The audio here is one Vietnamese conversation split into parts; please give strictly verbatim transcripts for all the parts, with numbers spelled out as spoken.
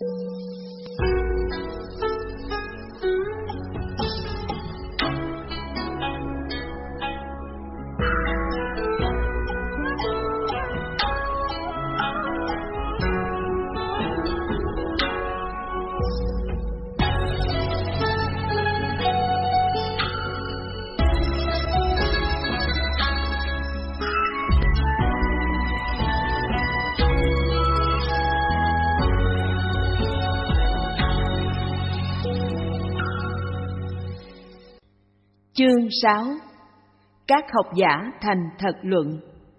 Chương sáu. Các học giả thành thật luận.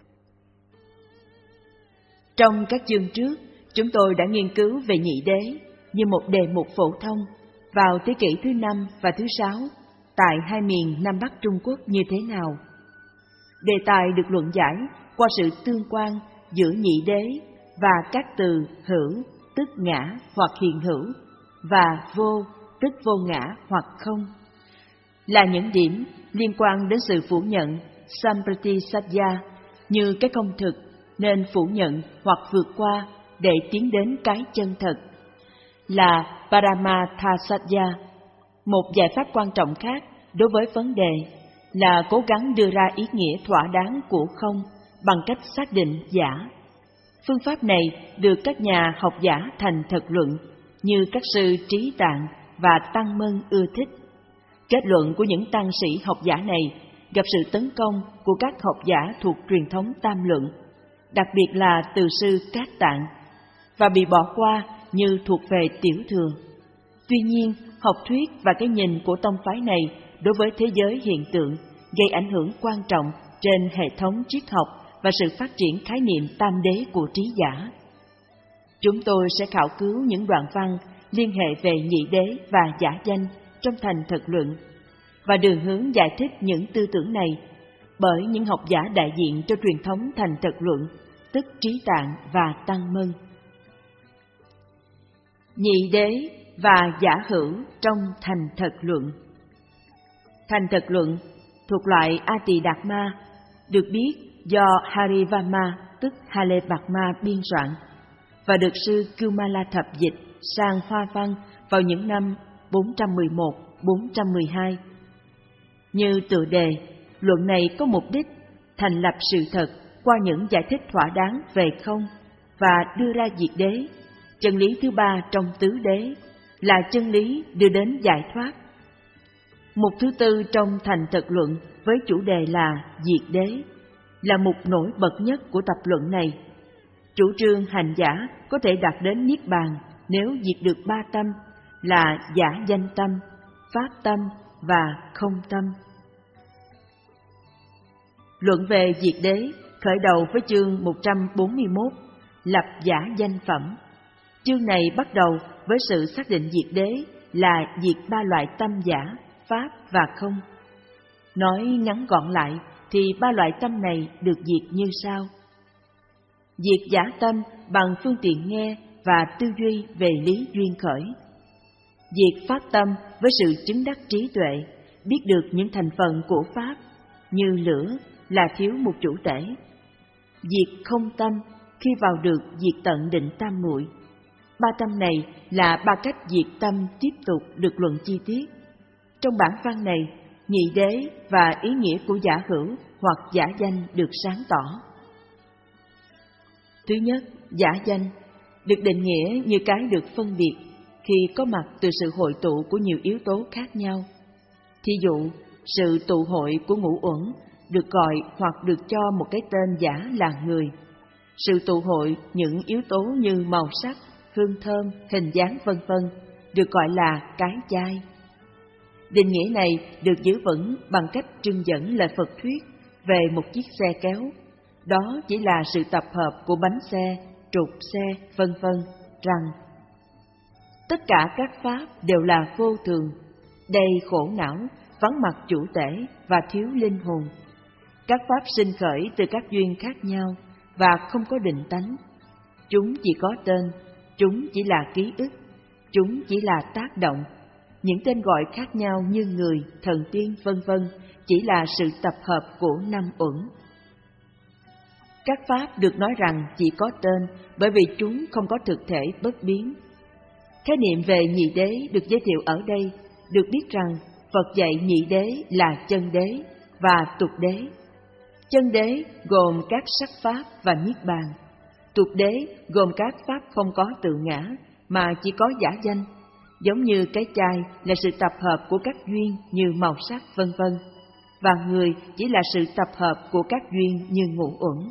Trong các chương trước, chúng tôi đã nghiên cứu về nhị đế như một đề mục phổ thông vào thế kỷ thứ năm và thứ sáu tại hai miền Nam Bắc Trung Quốc như thế nào. Đề tài được luận giải qua sự tương quan giữa nhị đế và các từ hữu tức ngã hoặc hiện hữu và vô tức vô ngã hoặc không, là những điểm liên quan đến sự phủ nhận Sampratisatya như cái không thực nên phủ nhận hoặc vượt qua để tiến đến cái chân thật, là Paramathasatya. Một giải pháp quan trọng khác đối với vấn đề là cố gắng đưa ra ý nghĩa thỏa đáng của không bằng cách xác định giả. Phương pháp này được các nhà học giả thành thật luận như các sư Trí Tạng và Tăng Mân ưa thích. Kết luận của những tăng sĩ học giả này gặp sự tấn công của các học giả thuộc truyền thống Tam Luận, đặc biệt là từ sư Cát Tạng, và bị bỏ qua như thuộc về Tiểu Thừa. Tuy nhiên, học thuyết và cái nhìn của tông phái này đối với thế giới hiện tượng gây ảnh hưởng quan trọng trên hệ thống triết học và sự phát triển khái niệm tam đế của trí giả. Chúng tôi sẽ khảo cứu những đoạn văn liên hệ về nhị đế và giả danh trong thành thật luận, và đường hướng giải thích những tư tưởng này bởi những học giả đại diện cho truyền thống thành thật luận, tức Trí Tạng và Tăng Mân. Nhị đế và giả hữu trong thành thật luận. Thành thật luận thuộc loại A Tỳ Đạt Ma, được biết do Harivarma tức Hale Bạc Ma biên soạn và được sư Kumala thập dịch sang Hoa văn vào những năm bốn trăm mười một đến bốn trăm mười hai. Như tựa đề, luận này có mục đích thành lập sự thật qua những giải thích thỏa đáng về không và đưa ra diệt đế, chân lý thứ ba trong tứ đế, là chân lý đưa đến giải thoát. Mục thứ tư trong thành thật luận với chủ đề là diệt đế, là mục nổi bật nhất của tập luận này. Chủ trương hành giả có thể đạt đến niết bàn nếu diệt được ba tâm là giả danh tâm, pháp tâm và không tâm. Luận về diệt đế khởi đầu với chương một trăm bốn mươi mốt, lập giả danh phẩm. Chương này bắt đầu với sự xác định diệt đế là diệt ba loại tâm giả, pháp và không. Nói ngắn gọn lại thì ba loại tâm này được diệt như sau. Diệt giả tâm bằng phương tiện nghe và tư duy về lý duyên khởi. Diệt pháp tâm với sự chứng đắc trí tuệ, biết được những thành phần của pháp, như lửa là thiếu một chủ tể. Diệt không tâm khi vào được diệt tận định tam muội. Ba tâm này là ba cách diệt tâm tiếp tục được luận chi tiết. Trong bản văn này, nhị đế và ý nghĩa của giả hữu hoặc giả danh được sáng tỏ. Thứ nhất, giả danh được định nghĩa như cái được phân biệt khi có mặt từ sự hội tụ của nhiều yếu tố khác nhau. Thí dụ, sự tụ hội của ngũ uẩn được gọi hoặc được cho một cái tên giả là người. Sự tụ hội những yếu tố như màu sắc, hương thơm, hình dáng vân vân được gọi là cái chai. Định nghĩa này được giữ vững bằng cách trưng dẫn lời Phật thuyết về một chiếc xe kéo. Đó chỉ là sự tập hợp của bánh xe, trục xe, vân vân, rằng tất cả các pháp đều là vô thường, đầy khổ não, vắng mặt chủ tể và thiếu linh hồn. Các pháp sinh khởi từ các duyên khác nhau và không có định tánh. Chúng chỉ có tên, chúng chỉ là ký ức, chúng chỉ là tác động. Những tên gọi khác nhau như người, thần tiên, vân vân chỉ là sự tập hợp của năm uẩn. Các pháp được nói rằng chỉ có tên bởi vì chúng không có thực thể bất biến. Khái niệm về nhị đế được giới thiệu ở đây được biết rằng Phật dạy nhị đế là chân đế và tục đế. Chân đế gồm các sắc pháp và niết bàn. Tục đế gồm các pháp không có tự ngã mà chỉ có giả danh, giống như cái chai là sự tập hợp của các duyên như màu sắc vân vân, và người chỉ là sự tập hợp của các duyên như ngũ uẩn.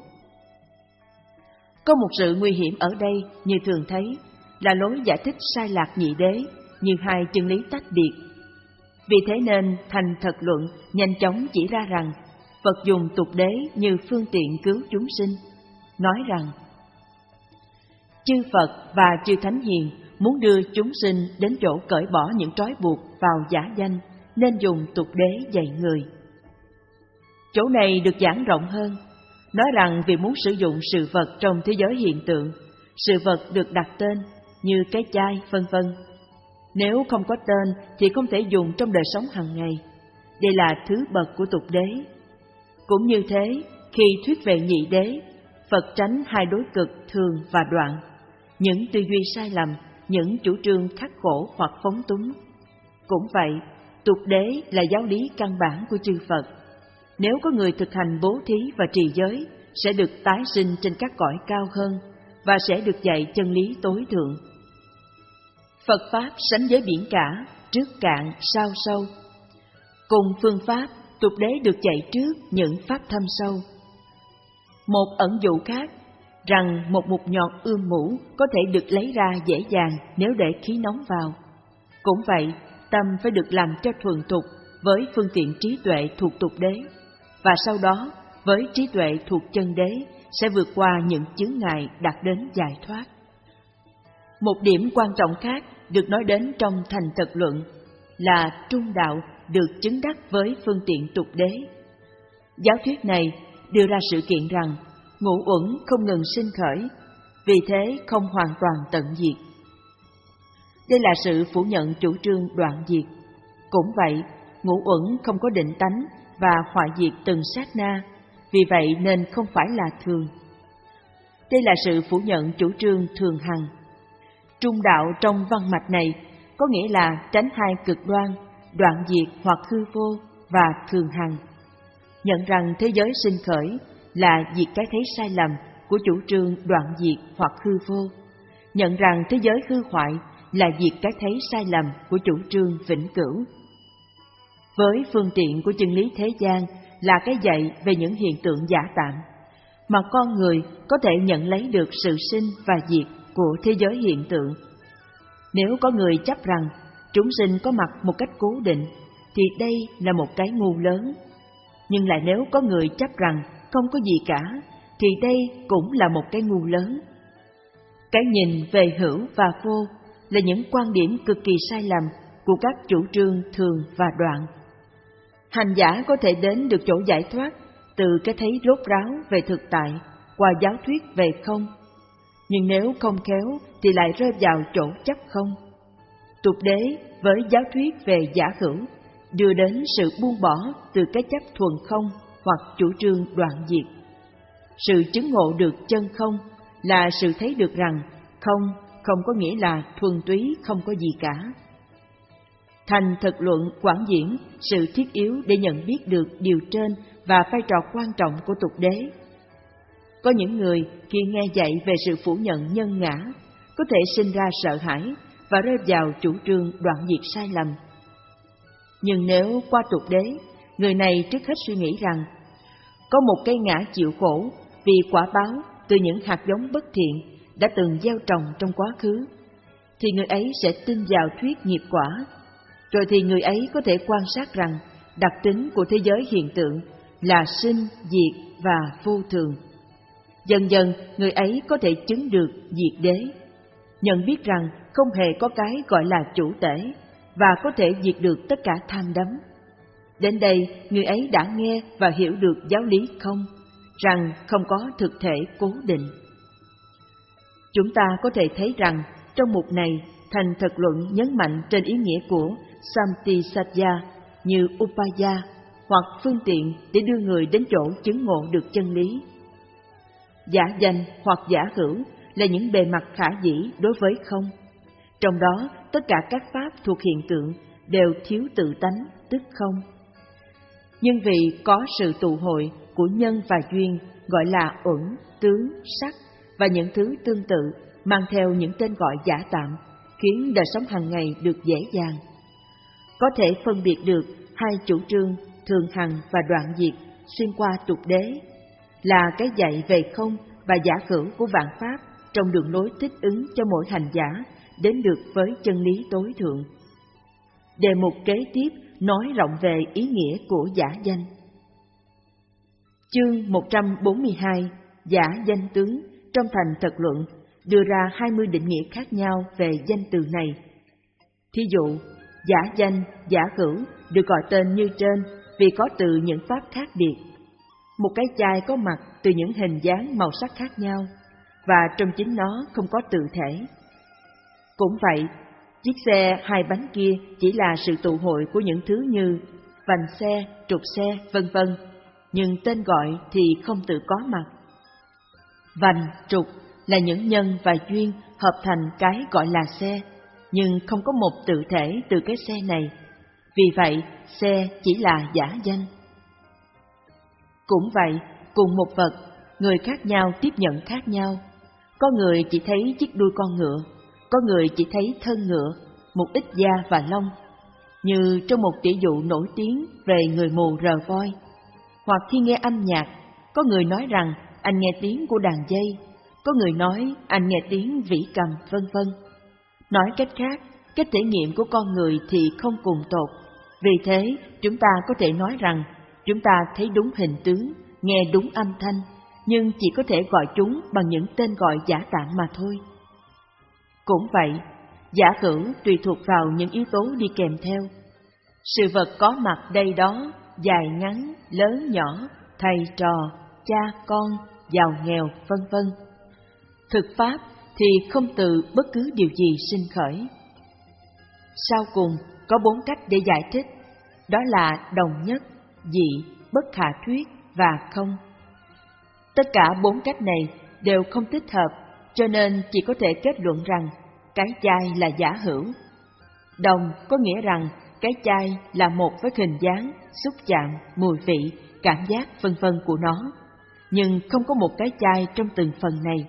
Có một sự nguy hiểm ở đây như thường thấy là lối giải thích sai lạc nhị đế như hai chân lý tách biệt. Vì thế nên Thành Thật Luận nhanh chóng chỉ ra rằng Phật dùng tục đế như phương tiện cứu chúng sinh, nói rằng chư Phật và chư Thánh Hiền muốn đưa chúng sinh đến chỗ cởi bỏ những trói buộc vào giả danh nên dùng tục đế dạy người. Chỗ này được giảng rộng hơn, nói rằng vì muốn sử dụng sự vật trong thế giới hiện tượng, sự vật được đặt tên như cái chai vân vân. Nếu không có tên thì không thể dùng trong đời sống hàng ngày. Đây là thứ bậc của tục đế. Cũng như thế, khi thuyết về nhị đế, Phật tránh hai đối cực thường và đoạn, những tư duy sai lầm, những chủ trương khắc khổ hoặc phóng túng. Cũng vậy, tục đế là giáo lý căn bản của chư Phật. Nếu có người thực hành bố thí và trì giới, sẽ được tái sinh trên các cõi cao hơn và sẽ được dạy chân lý tối thượng. Phật Pháp sánh với biển cả, trước cạn, sau sâu. Cùng phương pháp, tục đế được dạy trước những pháp thâm sâu. Một ẩn dụ khác, rằng một mục nhọt ươm mũ có thể được lấy ra dễ dàng nếu để khí nóng vào. Cũng vậy, tâm phải được làm cho thuần thục với phương tiện trí tuệ thuộc tục đế, và sau đó với trí tuệ thuộc chân đế sẽ vượt qua những chướng ngại đạt đến giải thoát. Một điểm quan trọng khác được nói đến trong Thành Thật Luận là trung đạo được chứng đắc với phương tiện tục đế. Giáo thuyết này đưa ra sự kiện rằng ngũ uẩn không ngừng sinh khởi, vì thế không hoàn toàn tận diệt. Đây là sự phủ nhận chủ trương đoạn diệt. Cũng vậy, ngũ uẩn không có định tánh và hoại diệt từng sát na, vì vậy nên không phải là thường. Đây là sự phủ nhận chủ trương thường hằng. Trung đạo trong văn mạch này có nghĩa là tránh hai cực đoan, đoạn diệt hoặc hư vô và thường hằng. Nhận rằng thế giới sinh khởi là diệt cái thấy sai lầm của chủ trương đoạn diệt hoặc hư vô. Nhận rằng thế giới hư hoại là diệt cái thấy sai lầm của chủ trương vĩnh cửu. Với phương tiện của chân lý thế gian là cái dạy về những hiện tượng giả tạm, mà con người có thể nhận lấy được sự sinh và diệt của thế giới hiện tượng. Nếu có người chấp rằng chúng sinh có mặt một cách cố định, thì đây là một cái ngu lớn. Nhưng lại nếu có người chấp rằng không có gì cả, thì đây cũng là một cái ngu lớn. Cái nhìn về hữu và vô là những quan điểm cực kỳ sai lầm của các chủ trương thường và đoạn. Hành giả có thể đến được chỗ giải thoát từ cái thấy rốt ráo về thực tại qua giáo thuyết về không. Nhưng nếu không khéo thì lại rơi vào chỗ chấp không. Tục đế với giáo thuyết về giả hữu đưa đến sự buông bỏ từ cái chấp thuần không hoặc chủ trương đoạn diệt. Sự chứng ngộ được chân không là sự thấy được rằng không không có nghĩa là thuần túy không có gì cả. Thành Thật Luận quảng diễn sự thiết yếu để nhận biết được điều trên và vai trò quan trọng của tục đế. Có những người khi nghe dạy về sự phủ nhận nhân ngã có thể sinh ra sợ hãi và rơi vào chủ trương đoạn diệt sai lầm. Nhưng nếu qua tục đế, người này trước hết suy nghĩ rằng có một cái ngã chịu khổ vì quả báo từ những hạt giống bất thiện đã từng gieo trồng trong quá khứ, thì người ấy sẽ tin vào thuyết nghiệp quả. Rồi thì người ấy có thể quan sát rằng đặc tính của thế giới hiện tượng là sinh, diệt và vô thường. Dần dần người ấy có thể chứng được diệt đế, nhận biết rằng không hề có cái gọi là chủ tể và có thể diệt được tất cả tham đắm. Đến đây người ấy đã nghe và hiểu được giáo lý không, rằng không có thực thể cố định. Chúng ta có thể thấy rằng trong mục này Thành Thật Luận nhấn mạnh trên ý nghĩa của Samtisatya như upaya hoặc phương tiện để đưa người đến chỗ chứng ngộ được chân lý. Giả danh hoặc giả hữu là những bề mặt khả dĩ đối với không. Trong đó, tất cả các pháp thuộc hiện tượng đều thiếu tự tánh, tức không. Nhưng vì có sự tụ hội của nhân và duyên gọi là uẩn, tướng, sắc và những thứ tương tự mang theo những tên gọi giả tạm, khiến đời sống hàng ngày được dễ dàng. Có thể phân biệt được hai chủ trương thường hằng và đoạn diệt xuyên qua tục đế, là cái dạy về không và giả khử của vạn pháp trong đường lối thích ứng cho mỗi hành giả đến được với chân lý tối thượng. Đề mục kế tiếp nói rộng về ý nghĩa của giả danh. Chương một trăm bốn mươi hai, giả danh tướng, trong thành thật luận đưa ra hai mươi định nghĩa khác nhau về danh từ này. Thí dụ, giả danh, giả khửu được gọi tên như trên vì có từ những pháp khác biệt. Một cái chai có mặt từ những hình dáng màu sắc khác nhau, và trong chính nó không có tự thể. Cũng vậy, chiếc xe hai bánh kia chỉ là sự tụ hội của những thứ như vành xe, trục xe, vân vân, nhưng tên gọi thì không tự có mặt. Vành, trục là những nhân và duyên hợp thành cái gọi là xe, nhưng không có một tự thể từ cái xe này. Vì vậy, xe chỉ là giả danh. Cũng vậy, cùng một vật, người khác nhau tiếp nhận khác nhau. Có người chỉ thấy chiếc đuôi con ngựa, có người chỉ thấy thân ngựa, một ít da và lông, như trong một tỷ dụ nổi tiếng về người mù rờ voi. Hoặc khi nghe âm nhạc, có người nói rằng anh nghe tiếng của đàn dây, có người nói anh nghe tiếng vĩ cầm, vân vân. Nói cách khác, cách thể nghiệm của con người thì không cùng tột. Vì thế, chúng ta có thể nói rằng chúng ta thấy đúng hình tướng, nghe đúng âm thanh, nhưng chỉ có thể gọi chúng bằng những tên gọi giả tạm mà thôi. Cũng vậy, giả khửu tùy thuộc vào những yếu tố đi kèm theo. Sự vật có mặt đây đó, dài ngắn, lớn nhỏ, thầy trò, cha con, giàu nghèo, vân vân. Thực pháp thì không từ bất cứ điều gì sinh khởi. Sau cùng có bốn cách để giải thích, đó là đồng nhất, dị, bất khả thuyết và không. Tất cả bốn cách này đều không thích hợp, cho nên chỉ có thể kết luận rằng cái chai là giả hữu. Đồng có nghĩa rằng cái chai là một với hình dáng, xúc chạm, mùi vị, cảm giác vân vân của nó, nhưng không có một cái chai trong từng phần này.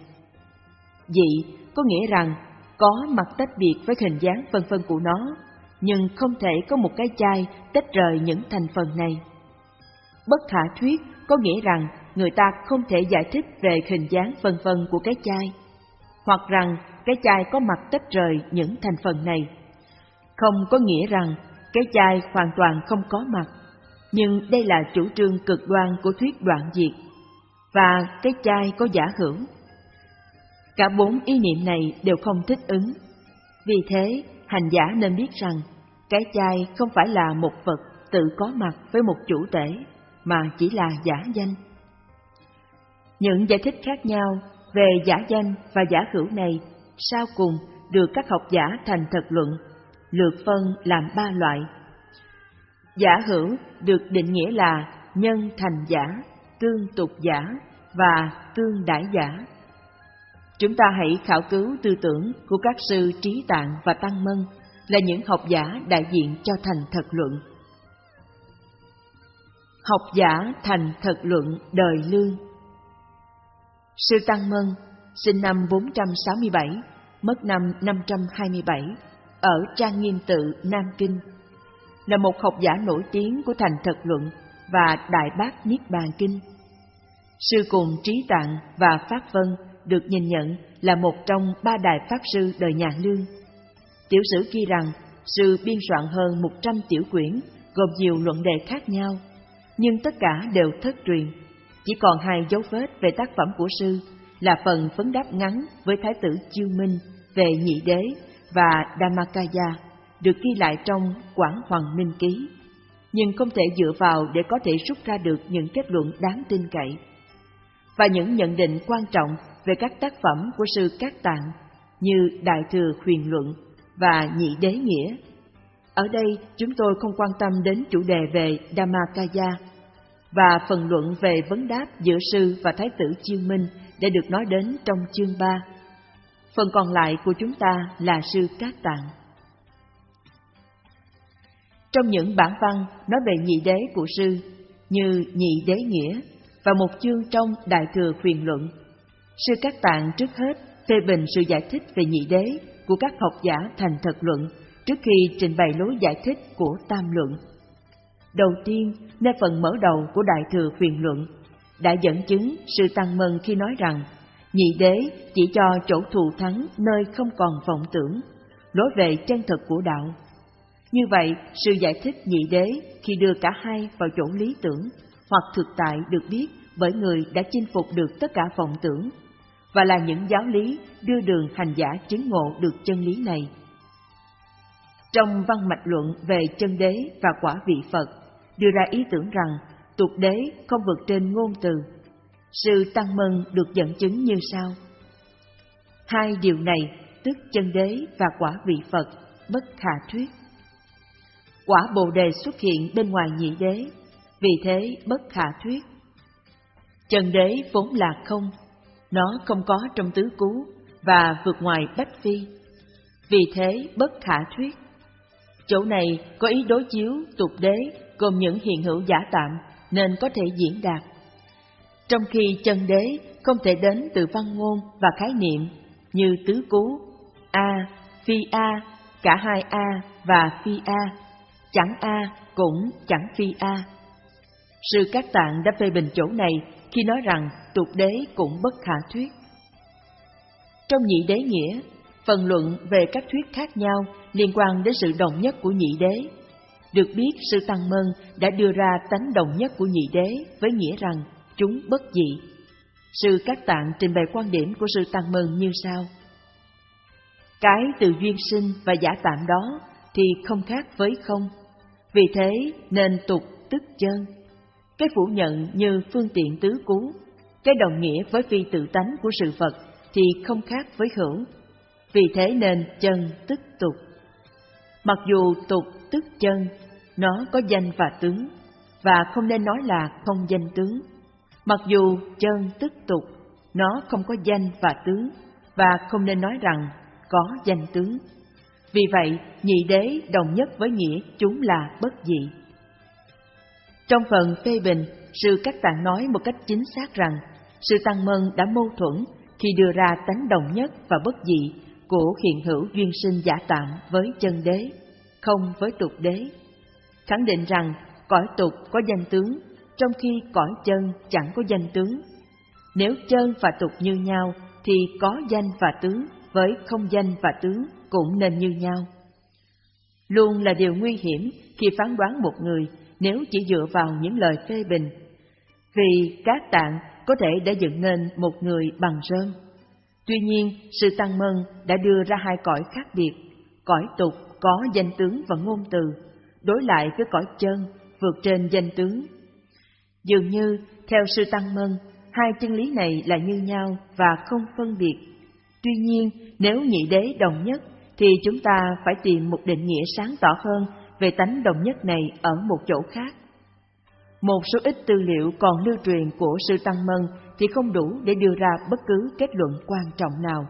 Dị có nghĩa rằng có mặt tách biệt với hình dáng vân vân của nó, nhưng không thể có một cái chai tách rời những thành phần này. Bất khả thuyết có nghĩa rằng người ta không thể giải thích về hình dáng vân vân của cái chai, hoặc rằng cái chai có mặt tách rời những thành phần này. Không có nghĩa rằng cái chai hoàn toàn không có mặt, nhưng đây là chủ trương cực đoan của thuyết đoạn diệt, và cái chai có giả hữu. Cả bốn ý niệm này đều không thích ứng. Vì thế, hành giả nên biết rằng cái chai không phải là một vật tự có mặt với một chủ thể, mà chỉ là giả danh. Những giải thích khác nhau về giả danh và giả hữu này sau cùng được các học giả thành thật luận, lược phân làm ba loại. Giả hữu được định nghĩa là nhân thành giả, tương tục giả và tương đãi giả. Chúng ta hãy khảo cứu tư tưởng của các sư Trí Tạng và Tăng Mân, là những học giả đại diện cho thành thật luận. Học giả thành thật luận đời Lương. Sư Tăng Mân sinh năm bốn trăm sáu mươi bảy, mất năm năm trăm hai mươi bảy, ở Trang Nghiêm Tự, Nam Kinh, là một học giả nổi tiếng của thành thật luận và Đại Bát Niết Bàn Kinh. Sư cùng Trí Tạng và Pháp Vân được nhìn nhận là một trong ba đại pháp sư đời nhà Lương. Tiểu sử ghi rằng sư biên soạn hơn một trăm tiểu quyển gồm nhiều luận đề khác nhau, nhưng tất cả đều thất truyền. Chỉ còn hai dấu vết về tác phẩm của sư là phần vấn đáp ngắn với Thái tử Chiêu Minh về Nhị Đế và Dhammakaya, được ghi lại trong Quảng Hoàng Minh Ký, nhưng không thể dựa vào để có thể rút ra được những kết luận đáng tin cậy. Và những nhận định quan trọng về các tác phẩm của sư Cát Tạng như Đại Thừa Huyền Luận và Nhị Đế Nghĩa. Ở đây chúng tôi không quan tâm đến chủ đề về Dhammakaya và phần luận về vấn đáp giữa sư và Thái tử Chiêu Minh để được nói đến trong chương ba. Phần còn lại của chúng ta là sư Cát Tạng. Trong những bản văn nói về nhị đế của sư, như Nhị Đế Nghĩa và một chương trong Đại Thừa Quyền Luận, sư Cát Tạng trước hết phê bình sự giải thích về nhị đế của các học giả Thành Thật Luận trước khi trình bày lối giải thích của Tam Luận. Đầu tiên, nơi phần mở đầu của Đại Thừa Quyền Luận, đã dẫn chứng sự Tăng Mân khi nói rằng nhị đế chỉ cho chỗ thù thắng nơi không còn vọng tưởng, lối về chân thực của đạo. Như vậy, sự giải thích nhị đế khi đưa cả hai vào chỗ lý tưởng hoặc thực tại được biết bởi người đã chinh phục được tất cả vọng tưởng, và là những giáo lý đưa đường hành giả chứng ngộ được chân lý này. Trong văn mạch luận về chân đế và quả vị Phật, đưa ra ý tưởng rằng tục đế không vượt trên ngôn từ. Sư Tăng Mân được dẫn chứng như sau: hai điều này, tức chân đế và quả vị Phật, bất khả thuyết. Quả Bồ Đề xuất hiện bên ngoài nhị đế, vì thế bất khả thuyết. Chân đế vốn là không, nó không có trong tứ cú và vượt ngoài bách phi, vì thế bất khả thuyết. Chỗ này có ý đối chiếu tục đế gồm những hiện hữu giả tạm nên có thể diễn đạt, trong khi chân đế không thể đến từ văn ngôn và khái niệm như tứ cú, A, phi A, cả hai A và phi A, chẳng A cũng chẳng phi A. Sư Cát Tạng đã phê bình chỗ này khi nói rằng tục đế cũng bất khả thuyết. Trong Nhị Đế Nghĩa, phần luận về các thuyết khác nhau liên quan đến sự đồng nhất của nhị đế. Được biết, sư Tăng Mân đã đưa ra tánh đồng nhất của nhị đế với nghĩa rằng chúng bất dị. Sư Cát Tạng trình bày quan điểm của sư Tăng Mân như sau: cái từ duyên sinh và giả tạm đó thì không khác với không, vì thế nên tục tức chân. Cái phủ nhận như phương tiện tứ cú, cái đồng nghĩa với phi tự tánh của sự vật thì không khác với hữu, vì thế nên chân tức tục. Mặc dù tục tức chân, nó có danh và tướng, và không nên nói là không danh tướng. Mặc dù chân tức tục, nó không có danh và tướng, và không nên nói rằng có danh tướng. Vì vậy, nhị đế đồng nhất với nghĩa chúng là bất dị. Trong phần phê bình, sư Cát Tạng nói một cách chính xác rằng sư Tăng Mân đã mâu thuẫn khi đưa ra tánh đồng nhất và bất dị của hiện hữu duyên sinh giả tạm với chân đế, không với tục đế. Khẳng định rằng cõi tục có danh tướng, trong khi cõi chân chẳng có danh tướng. Nếu chân và tục như nhau, thì có danh và tướng với không danh và tướng cũng nên như nhau. Luôn là điều nguy hiểm khi phán đoán một người nếu chỉ dựa vào những lời phê bình, vì Cát Tạng có thể đã dựng nên một người bằng rơm. Tuy nhiên, sư Tăng Mân đã đưa ra hai cõi khác biệt: cõi tục có danh tướng và ngôn từ, đối lại với cõi chân vượt trên danh tướng. Dường như, theo sư Tăng Mân, hai chân lý này là như nhau và không phân biệt. Tuy nhiên, nếu nhị đế đồng nhất, thì chúng ta phải tìm một định nghĩa sáng tỏ hơn về tánh đồng nhất này ở một chỗ khác. Một số ít tư liệu còn lưu truyền của sư Tăng Mân thì không đủ để đưa ra bất cứ kết luận quan trọng nào.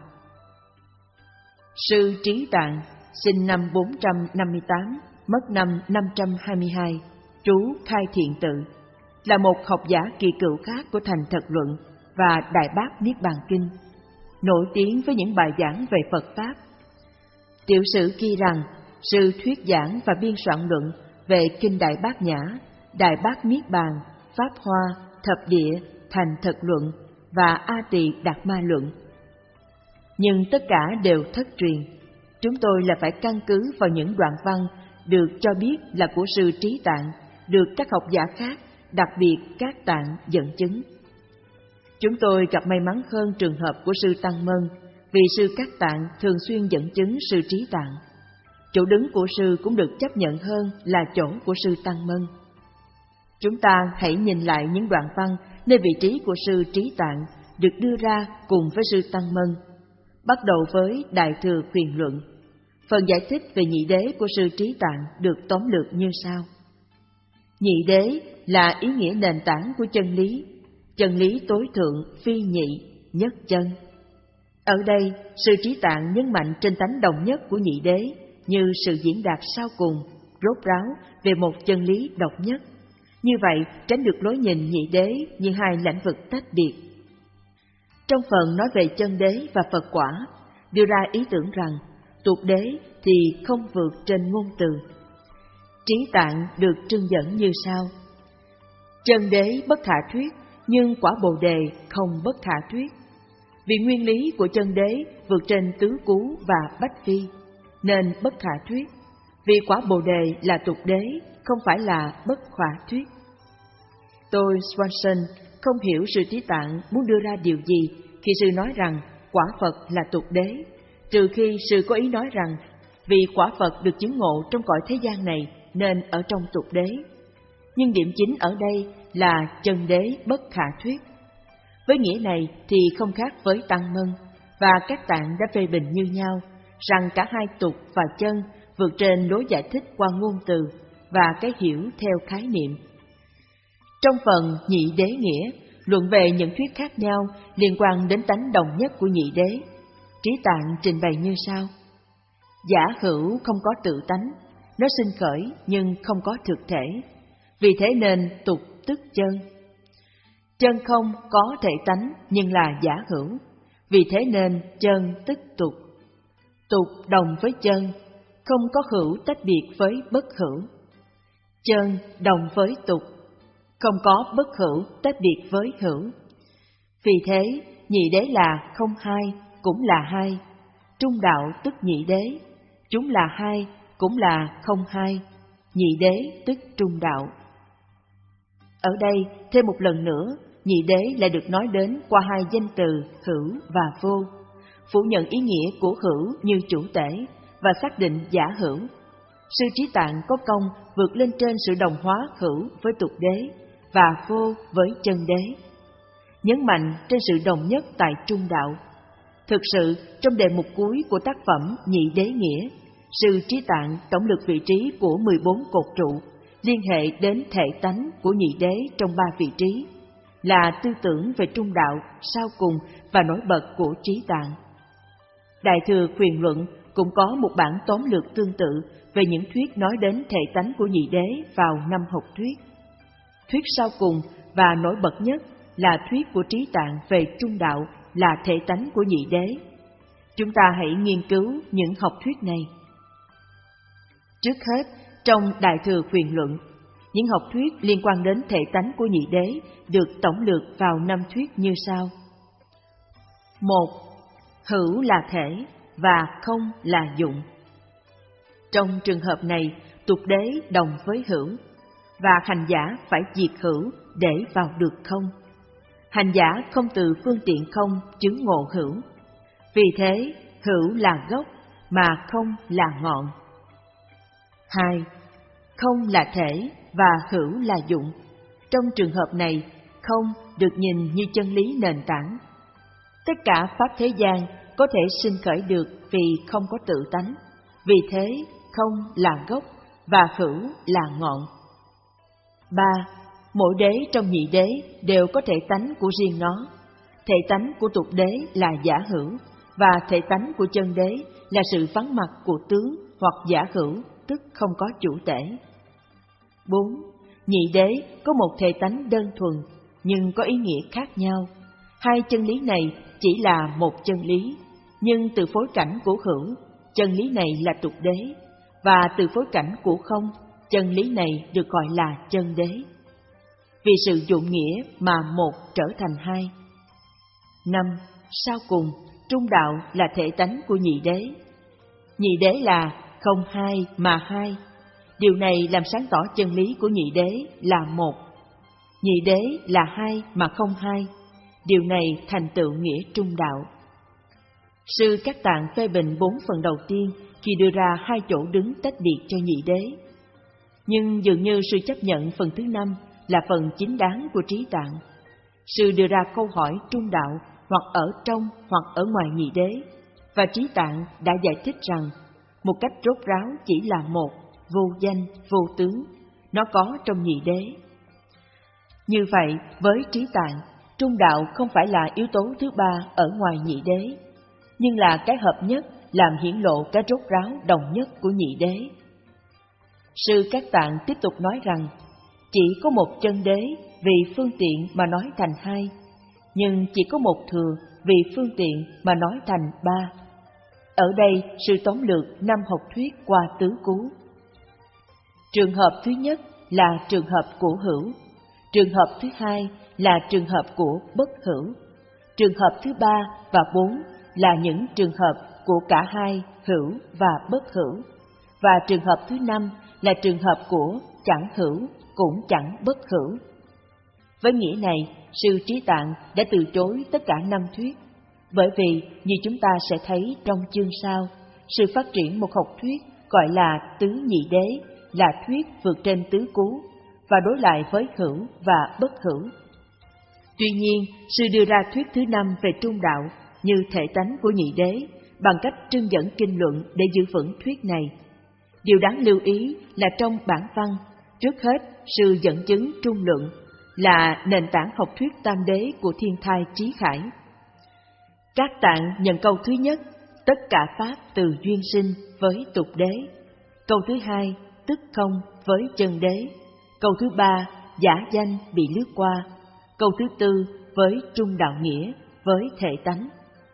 Sư Trí Tạng, sinh năm bốn trăm năm mươi tám, mất năm năm trăm hai mươi hai, trú Khai Thiện Tự, là một học giả kỳ cựu khác của Thành Thật Luận và Đại Bát Niết Bàn Kinh, nổi tiếng với những bài giảng về Phật Pháp. Tiểu sử ghi rằng, sư thuyết giảng và biên soạn luận về Kinh Đại Bát Nhã, Đại Bát Niết Bàn, Pháp Hoa, Thập Địa, Thành Thật Luận và A Tỳ Đạt Ma Luận. Nhưng tất cả đều thất truyền. Chúng tôi là phải căn cứ vào những đoạn văn được cho biết là của sư Trí Tạng, được các học giả khác, đặc biệt Cát Tạng, dẫn chứng. Chúng tôi gặp may mắn hơn trường hợp của sư Tăng Mân, vì sư Cát Tạng thường xuyên dẫn chứng sư Trí Tạng. Chỗ đứng của sư cũng được chấp nhận hơn là chỗ của sư Tăng Mân. Chúng ta hãy nhìn lại những đoạn văn nơi vị trí của sư Trí Tạng được đưa ra cùng với sư Tăng Mân. Bắt đầu với Đại Thừa Quyền Luận. Phần giải thích về nhị đế của sư Trí Tạng được tóm lược như sau: nhị đế là ý nghĩa nền tảng của chân lý, chân lý tối thượng phi nhị, nhất chân. Ở đây, sư Trí Tạng nhấn mạnh trên tánh đồng nhất của nhị đế như sự diễn đạt sau cùng, rốt ráo về một chân lý độc nhất. Như vậy, tránh được lối nhìn nhị đế như hai lãnh vực tách biệt. Trong phần nói về chân đế và Phật quả, đưa ra ý tưởng rằng tục đế thì không vượt trên ngôn từ. Trí Tạng được trưng dẫn như sau: chân đế bất khả thuyết, nhưng quả Bồ đề không bất khả thuyết. Vì nguyên lý của chân đế vượt trên tứ cú và bách phi, nên bất khả thuyết. Vì quả Bồ đề là tục đế, không phải là bất khả thuyết. Tôi, Swanson, không hiểu sư Trí Tạng muốn đưa ra điều gì khi sư nói rằng quả Phật là tục đế, trừ khi sư có ý nói rằng vì quả Phật được chứng ngộ trong cõi thế gian này nên ở trong tục đế. Nhưng điểm chính ở đây là chân đế bất khả thuyết. Với nghĩa này thì không khác với Tăng Mân, và các tạng đã phê bình như nhau, rằng cả hai tục và chân vượt trên lối giải thích qua ngôn từ và cái hiểu theo khái niệm. Trong phần nhị đế nghĩa, luận về những thuyết khác nhau liên quan đến tánh đồng nhất của nhị đế, Trí Tạng trình bày như sau: giả hữu không có tự tánh, nó sinh khởi nhưng không có thực thể, vì thế nên tục tức chân. Chân không có thể tánh nhưng là giả hữu, vì thế nên chân tức tục. Tục đồng với chân, không có hữu tách biệt với bất hữu. Chân đồng với tục, không có bất hữu tách biệt với hữu. Vì thế, nhị đế là không hai, cũng là hai. Trung đạo tức nhị đế, chúng là hai, cũng là không hai. Nhị đế tức trung đạo. Ở đây, thêm một lần nữa, nhị đế lại được nói đến qua hai danh từ hữu và vô, phủ nhận ý nghĩa của hữu như chủ tể và xác định giả hữu. Sư Trí Tạng có công vượt lên trên sự đồng hóa hữu với tục đế và vô với chân đế, nhấn mạnh trên sự đồng nhất tại trung đạo. Thực sự, trong đề mục cuối của tác phẩm Nhị Đế Nghĩa, sư Trí Tạng tổng lực vị trí của mười bốn cột trụ liên hệ đến thể tánh của nhị đế trong ba vị trí, là tư tưởng về trung đạo, sau cùng và nổi bật của Trí Tạng. Đại Thừa Khuyền Luận cũng có một bản tóm lược tương tự về những thuyết nói đến thể tánh của nhị đế vào năm học thuyết. Thuyết sau cùng và nổi bật nhất là thuyết của Trí Tạng về trung đạo là thể tánh của nhị đế. Chúng ta hãy nghiên cứu những học thuyết này. Trước hết, trong Đại Thừa Khuyền Luận, những học thuyết liên quan đến thể tánh của nhị đế được tổng lược vào năm thuyết như sau. Một, hữu là thể và không là dụng. Trong trường hợp này, tục đế đồng với hữu, và hành giả phải diệt hữu để vào được không. Hành giả không từ phương tiện không chứng ngộ hữu. Vì thế, hữu là gốc mà không là ngọn. Hai, không là thể và hữu là dụng. Trong trường hợp này, không được nhìn như chân lý nền tảng. Tất cả pháp thế gian có thể sinh khởi được vì không có tự tánh. Vì thế, không là gốc và hữu là ngọn. Ba, mỗi đế trong nhị đế đều có thể tánh của riêng nó. Thể tánh của tục đế là giả hữu, và thể tánh của chân đế là sự vắng mặt của tướng hoặc giả hữu, tức không có chủ tể. Bốn, nhị đế có một thể tánh đơn thuần, nhưng có ý nghĩa khác nhau. Hai chân lý này chỉ là một chân lý, nhưng từ phối cảnh của hữu, chân lý này là tục đế, và từ phối cảnh của không, chân lý này được gọi là chân đế. Vì sự dụng nghĩa mà một trở thành hai. Năm, sau cùng, trung đạo là thể tánh của nhị đế. Nhị đế là không hai mà hai. Điều này làm sáng tỏ chân lý của nhị đế là một. Nhị đế là hai mà không hai. Điều này thành tựu nghĩa trung đạo. Sư Các Tạng phê bình bốn phần đầu tiên khi đưa ra hai chỗ đứng tách biệt cho nhị đế. Nhưng dường như sư chấp nhận phần thứ năm là phần chính đáng của Trí Tạng. Sư đưa ra câu hỏi trung đạo hoặc ở trong hoặc ở ngoài nhị đế, và Trí Tạng đã giải thích rằng một cách rốt ráo chỉ là một, vô danh, vô tướng, nó có trong nhị đế. Như vậy, với Trí Tạng, trung đạo không phải là yếu tố thứ ba ở ngoài nhị đế. nhưng là cái hợp nhất làm hiển lộ cái rốt ráo đồng nhất của nhị đế. Sư Các Tạng tiếp tục nói rằng, chỉ có một chân đế vì phương tiện mà nói thành hai, nhưng chỉ có một thừa vì phương tiện mà nói thành ba. Ở đây, sư tóm lược năm học thuyết qua tứ cú. Trường hợp thứ nhất là trường hợp của hữu, trường hợp thứ hai là trường hợp của bất hữu, trường hợp thứ ba và bốn là những trường hợp của cả hai hữu và bất hữu, và trường hợp thứ năm là trường hợp của chẳng hữu cũng chẳng bất hữu. Với nghĩa này, sư Trí Tạng đã từ chối tất cả năm thuyết, bởi vì như chúng ta sẽ thấy trong chương sau, sự phát triển một học thuyết gọi là tứ nhị đế là thuyết vượt trên tứ cú và đối lại với hữu và bất hữu. Tuy nhiên, sư đưa ra thuyết thứ năm về trung đạo như thể tánh của nhị đế bằng cách trưng dẫn kinh luận để giữ vững thuyết này. Điều đáng lưu ý là trong bản văn, trước hết sư dẫn chứng trung luận là nền tảng học thuyết tam đế của Thiên Thai Trí Khải. Các Tạng nhận câu thứ nhất, tất cả pháp từ duyên sinh với tục đế. Câu thứ hai, tức không với chân đế. Câu thứ ba, giả danh bị lướt qua. Câu thứ tư, với trung đạo nghĩa, với thể tánh.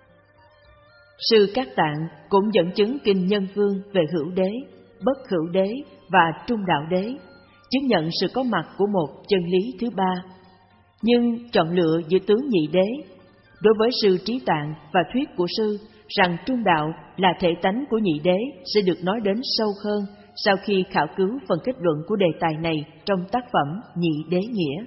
Sư Các Tạng cũng dẫn chứng kinh Nhân Vương về hữu đế, bất hữu đế và trung đạo đế, chứng nhận sự có mặt của một chân lý thứ ba. Nhưng chọn lựa giữa tướng nhị đế, đối với sư Trí Tạng và thuyết của sư rằng trung đạo là thể tánh của nhị đế sẽ được nói đến sâu hơn sau khi khảo cứu phần kết luận của đề tài này trong tác phẩm Nhị Đế Nghĩa.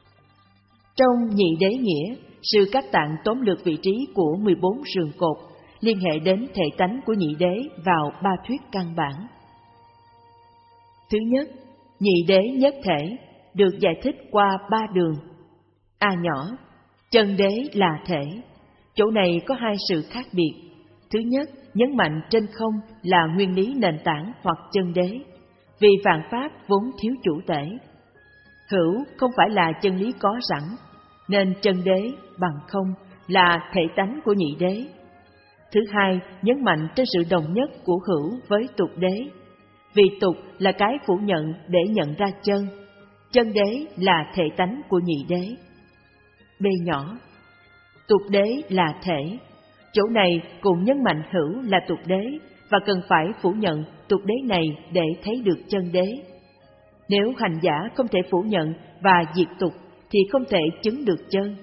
Trong Nhị Đế Nghĩa, sư Các Tạng tóm lược vị trí của mười bốn sườn cột, liên hệ đến thể tánh của nhị đế vào ba thuyết căn bản. Thứ nhất, nhị đế nhất thể được giải thích qua ba đường. A nhỏ, chân đế là thể. Chỗ này có hai sự khác biệt. Thứ nhất, nhấn mạnh trên không là nguyên lý nền tảng hoặc chân đế, vì vạn pháp vốn thiếu chủ tể. Hữu không phải là chân lý có sẵn, nên chân đế bằng không là thể tánh của nhị đế. Thứ hai, nhấn mạnh trên sự đồng nhất của hữu với tục đế, vì tục là cái phủ nhận để nhận ra chân, chân đế là thể tánh của nhị đế. B nhỏ, tục đế là thể. Chỗ này cũng nhấn mạnh hữu là tục đế và cần phải phủ nhận tục đế này để thấy được chân đế. Nếu hành giả không thể phủ nhận và diệt tục thì không thể chứng được chân.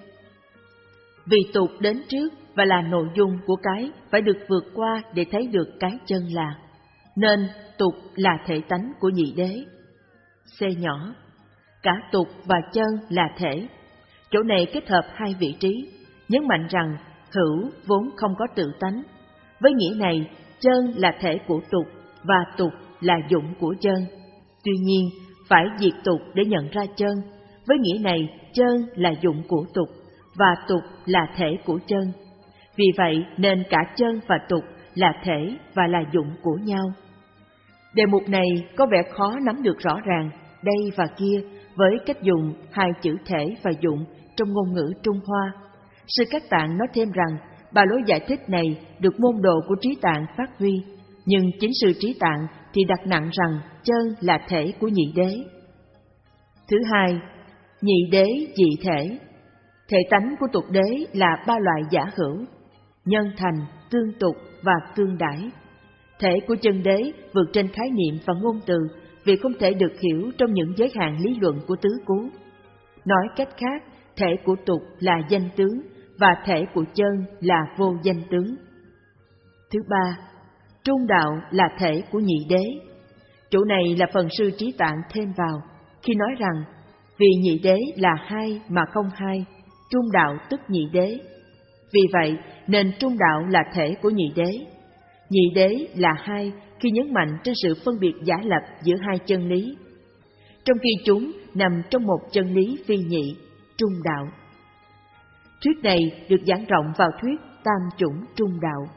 Vì tục đến trước và là nội dung của cái phải được vượt qua để thấy được cái chân là, nên tục là thể tánh của nhị đế. C nhỏ, cả tục và chân là thể. Chỗ này kết hợp hai vị trí, nhấn mạnh rằng hữu vốn không có tự tánh. Với nghĩa này, chân là thể của tục và tục là dụng của chân. Tuy nhiên, phải diệt tục để nhận ra chân. Với nghĩa này, chân là dụng của tục và tục là thể của chân. Vì vậy nên cả chân và tục là thể và là dụng của nhau. Đề mục này có vẻ khó nắm được rõ ràng đây và kia với cách dùng hai chữ thể và dụng trong ngôn ngữ Trung Hoa. Sư Các Tạng nói thêm rằng ba lối giải thích này được môn đồ của Trí Tạng phát huy, nhưng chính sư Trí Tạng thì đặt nặng rằng chân là thể của nhị đế. Thứ hai, nhị đế dị thể. Thể tánh của tục đế là ba loại giả hữu: nhân thành, tương tục và tương đãi. Thể của chân đế vượt trên khái niệm và ngôn từ vì không thể được hiểu trong những giới hạn lý luận của tứ cú. Nói cách khác, thể của tục là danh tướng và thể của chân là vô danh tướng. Thứ ba, trung đạo là thể của nhị đế. Chỗ này là phần sư Trí Tạng thêm vào khi nói rằng vì nhị đế là hai mà không hai, trung đạo tức nhị đế. Vì vậy nên trung đạo là thể của nhị đế. Nhị đế là hai khi nhấn mạnh trên sự phân biệt giả lập giữa hai chân lý, trong khi chúng nằm trong một chân lý phi nhị, trung đạo. Thuyết này được giảng rộng vào thuyết tam chủng trung đạo.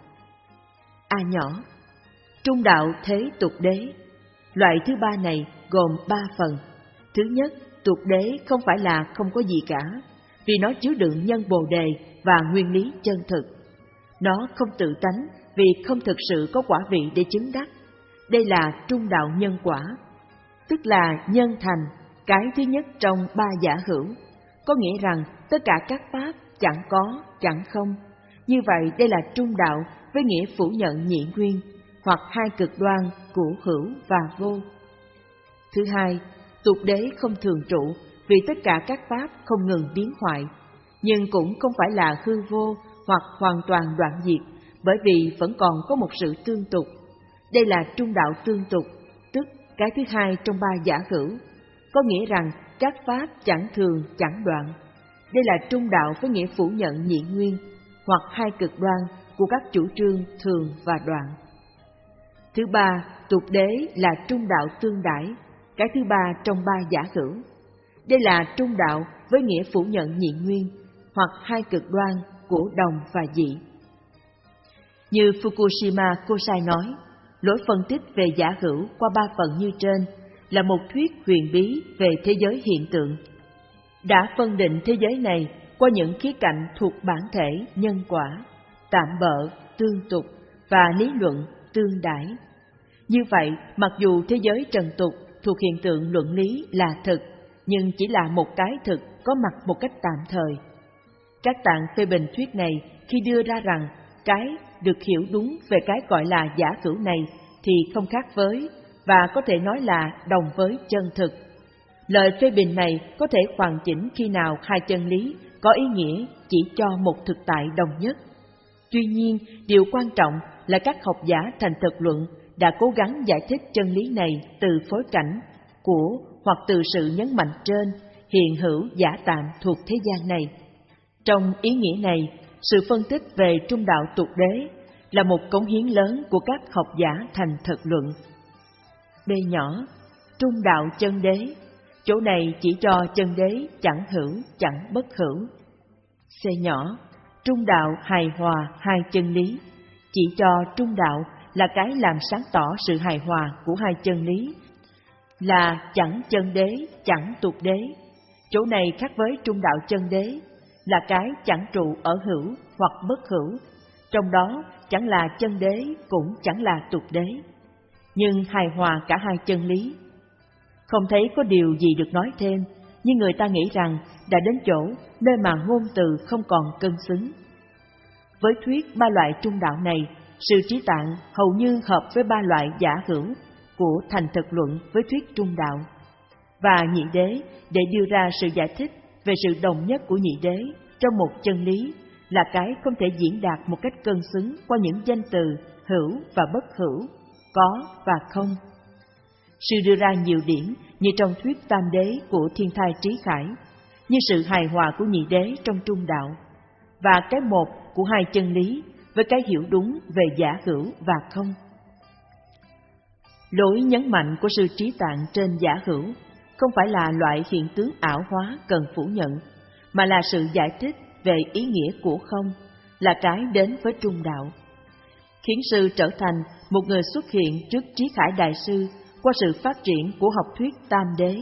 A nhỏ, trung đạo thế tục đế. Loại thứ ba này gồm ba phần. Thứ nhất, tục đế không phải là không có gì cả, vì nó chứa đựng nhân bồ đề và nguyên lý chân thực. Nó không tự tánh vì không thực sự có quả vị để chứng đắc. Đây là trung đạo nhân quả, tức là nhân thành, cái thứ nhất trong ba giả hữu, có nghĩa rằng tất cả các pháp chẳng có, chẳng không. Như vậy đây là trung đạo với nghĩa phủ nhận nhị nguyên, hoặc hai cực đoan của hữu và vô. Thứ hai, tục đế không thường trụ vì tất cả các pháp không ngừng biến hoại, nhưng cũng không phải là hư vô hoặc hoàn toàn đoạn diệt, bởi vì vẫn còn có một sự tương tục. Đây là trung đạo tương tục, tức cái thứ hai trong ba giả hữu, có nghĩa rằng các pháp chẳng thường chẳng đoạn. Đây là trung đạo với nghĩa phủ nhận nhị nguyên, hoặc hai cực đoan của các chủ trương thường và đoạn. Thứ ba, tục đế là trung đạo tương đãi, cái thứ ba trong ba giả hữu. Đây là trung đạo với nghĩa phủ nhận nhị nguyên, hoặc hai cực đoan của đồng và dị. Như Fukushima Kosai nói, lối phân tích về giả hữu qua ba phần như trên là một thuyết huyền bí về thế giới hiện tượng, đã phân định thế giới này qua những khía cạnh thuộc bản thể nhân quả, tạm bợ, tương tục và lý luận tương đãi. Như vậy, mặc dù thế giới trần tục thuộc hiện tượng luận lý là thực, nhưng chỉ là một cái thực có mặt một cách tạm thời. Các tạng phê bình thuyết này khi đưa ra rằng cái được hiểu đúng về cái gọi là giả hữu này thì không khác với, và có thể nói là đồng với chân thực. Lời phê bình này có thể hoàn chỉnh khi nào hai chân lý có ý nghĩa chỉ cho một thực tại đồng nhất. Tuy nhiên, điều quan trọng là các học giả thành thực luận đã cố gắng giải thích chân lý này từ phối cảnh của hoặc từ sự nhấn mạnh trên hiện hữu giả tạm thuộc thế gian này. Trong ý nghĩa này, sự phân tích về trung đạo tục đế là một cống hiến lớn của các học giả thành thực luận. B nhỏ, trung đạo chân đế. Chỗ này chỉ cho chân đế chẳng hữu, chẳng bất hữu. C nhỏ, trung đạo hài hòa hai chân lý. Chỉ cho trung đạo là cái làm sáng tỏ sự hài hòa của hai chân lý, là chẳng chân đế, chẳng tục đế. Chỗ này khác với trung đạo chân đế, là cái chẳng trụ ở hữu hoặc bất hữu, trong đó chẳng là chân đế cũng chẳng là tục đế, nhưng hài hòa cả hai chân lý. Không thấy có điều gì được nói thêm, nhưng người ta nghĩ rằng đã đến chỗ nơi mà ngôn từ không còn cân xứng. Với thuyết ba loại trung đạo này, sự trí tạng hầu như hợp với ba loại giả hữu của thành thực luận với thuyết trung đạo. Và nhị đế để đưa ra sự giải thích về sự đồng nhất của nhị đế trong một chân lý là cái không thể diễn đạt một cách cân xứng qua những danh từ hữu và bất hữu, có và không. Sư đưa ra nhiều điển như trong thuyết tam đế của Thiên Thai Trí Khải, như sự hài hòa của nhị đế trong trung đạo, và cái một của hai chân lý với cái hiểu đúng về giả hữu và không. Lối nhấn mạnh của sư trí tạng trên giả hữu không phải là loại hiện tướng ảo hóa cần phủ nhận, mà là sự giải thích về ý nghĩa của không, là cái đến với trung đạo, khiến sư trở thành một người xuất hiện trước Trí Khải Đại Sư qua sự phát triển của học thuyết tam đế.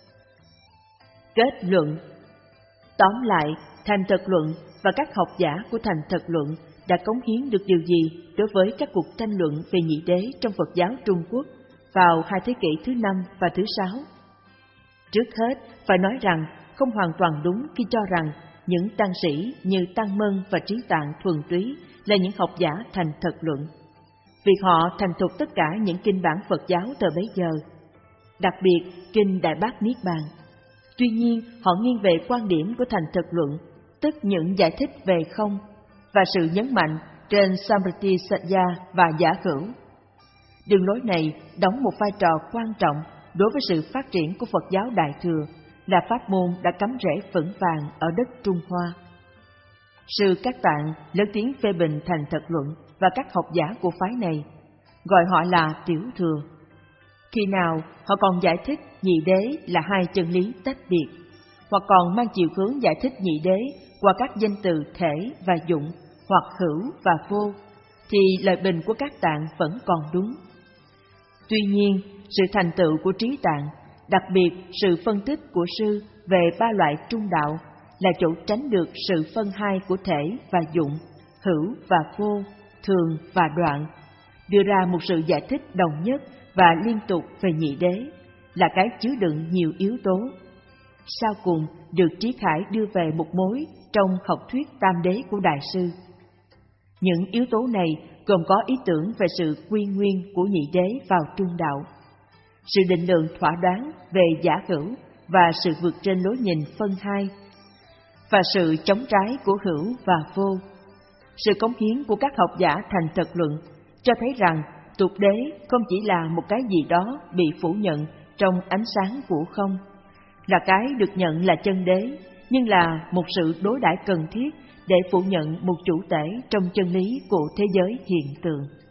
Kết luận. Tóm lại, thành thực luận và các học giả của thành thực luận đã cống hiến được điều gì đối với các cuộc tranh luận về nhị đế trong Phật giáo Trung Quốc vào hai thế kỷ thứ năm và thứ sáu? Trước hết, phải nói rằng không hoàn toàn đúng khi cho rằng những tăng sĩ như Tăng Mân và Trí Tạng thuần túy là những học giả thành thực luận, vì họ thành thục tất cả những kinh bản Phật giáo thời bấy giờ, đặc biệt kinh Đại Bát Niết Bàn. Tuy nhiên, họ nghiêng về quan điểm của thành thực luận, tức những giải thích về không, và sự nhấn mạnh trên Samriti Satya và giả hữu. Đường lối này đóng một vai trò quan trọng đối với sự phát triển của Phật giáo Đại Thừa, là pháp môn đã cắm rễ vững vàng ở đất Trung Hoa. Sư Các Tạng lớn tiếng phê bình thành thực luận và các học giả của phái này, gọi họ là tiểu thừa. Khi nào họ còn giải thích nhị đế là hai chân lý tách biệt, hoặc còn mang chiều hướng giải thích nhị đế qua các danh từ thể và dụng, hoặc hữu và vô, thì lời bình của Các Tạng vẫn còn đúng. Tuy nhiên, sự thành tựu của Trí Tạng, đặc biệt sự phân tích của sư về ba loại trung đạo, là chỗ tránh được sự phân hai của thể và dụng, hữu và vô, thường và đoạn, đưa ra một sự giải thích đồng nhất và liên tục về nhị đế, là cái chứa đựng nhiều yếu tố. Sau cùng được Trí Khải đưa về một mối trong học thuyết tam đế của Đại sư. Những yếu tố này gồm có ý tưởng về sự quy nguyên của nhị đế vào trung đạo, sự định lượng thỏa đáng về giả hữu và sự vượt trên lối nhìn phân hai, và sự chống trái của hữu và vô. Sự cống hiến của các học giả thành thật luận cho thấy rằng tục đế không chỉ là một cái gì đó bị phủ nhận trong ánh sáng của không, là cái được nhận là chân đế, nhưng là một sự đối đãi cần thiết để phủ nhận một chủ thể trong chân lý của thế giới hiện tượng.